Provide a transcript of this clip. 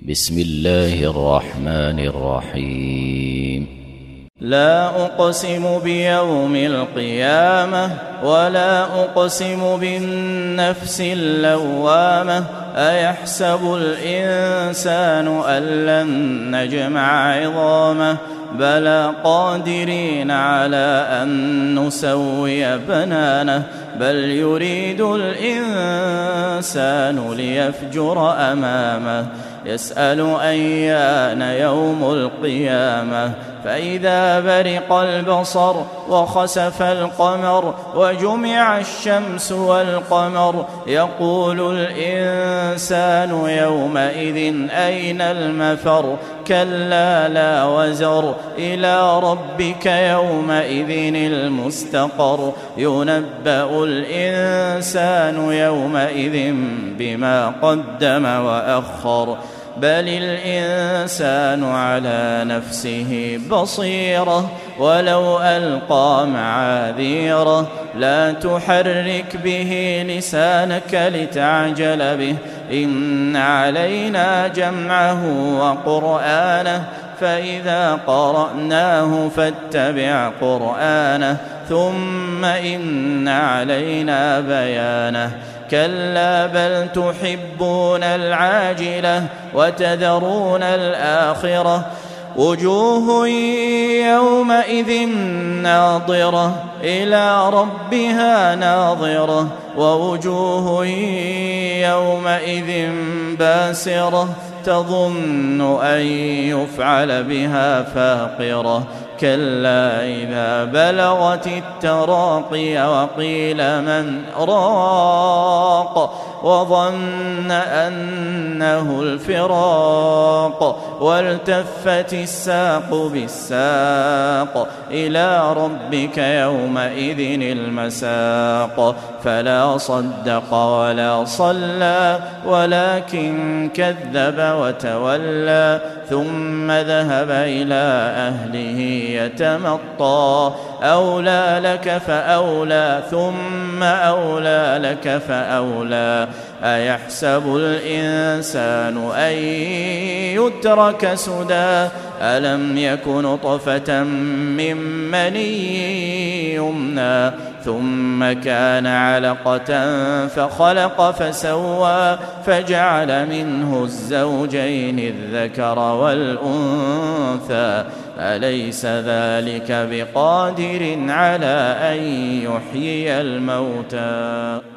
بسم الله الرحمن الرحيم. لا أقسم بيوم القيامة ولا أقسم بالنفس اللوامة أيحسب الإنسان أن لن نجمع عظامه بلى قادرين على أن نسوي بنانه بل يريد الإنسان ليفجر أمامه يسأل أيان يوم القيامة فإذا برق البصر وخسف القمر وجمع الشمس والقمر يقول الإنسان يومئذ أين المفر كلا لا وزر إلى ربك يومئذ المستقر ينبأ الإنسان يومئذ بما قدم وأخر بل الإنسان على نفسه بصيرة ولو ألقى معاذيره لا تحرك به لسانك لتعجل به إن علينا جمعه وقرآنه فإذا قرأناه فاتبع قرآنه ثم إن علينا بيانه كلا بل تحبون العاجلة وتذرون الآخرة وجوه يومئذ ناظرة إلى ربها ناظرة ووجوه يومئذ باسرة تظن أن يفعل بها فاقرة كلا إذا بلغت التراقي وقيل من راق وظن أنه الفراق والتفت الساق بالساق إلى ربك يومئذ المساق فلا صدق ولا صلى ولكن كذب وتولى ثم ذهب إلى أهله يتمطى أولى لك فأولى ثم أولى لك فأولى أيحسب الإنسان أن يترك سدى ألم يكن نطفة من مني يمنى ثم كان علقة فخلق فسوى فجعل منه الزوجين الذكر والأنثى أليس ذلك بقادر على أن يحيي الموتى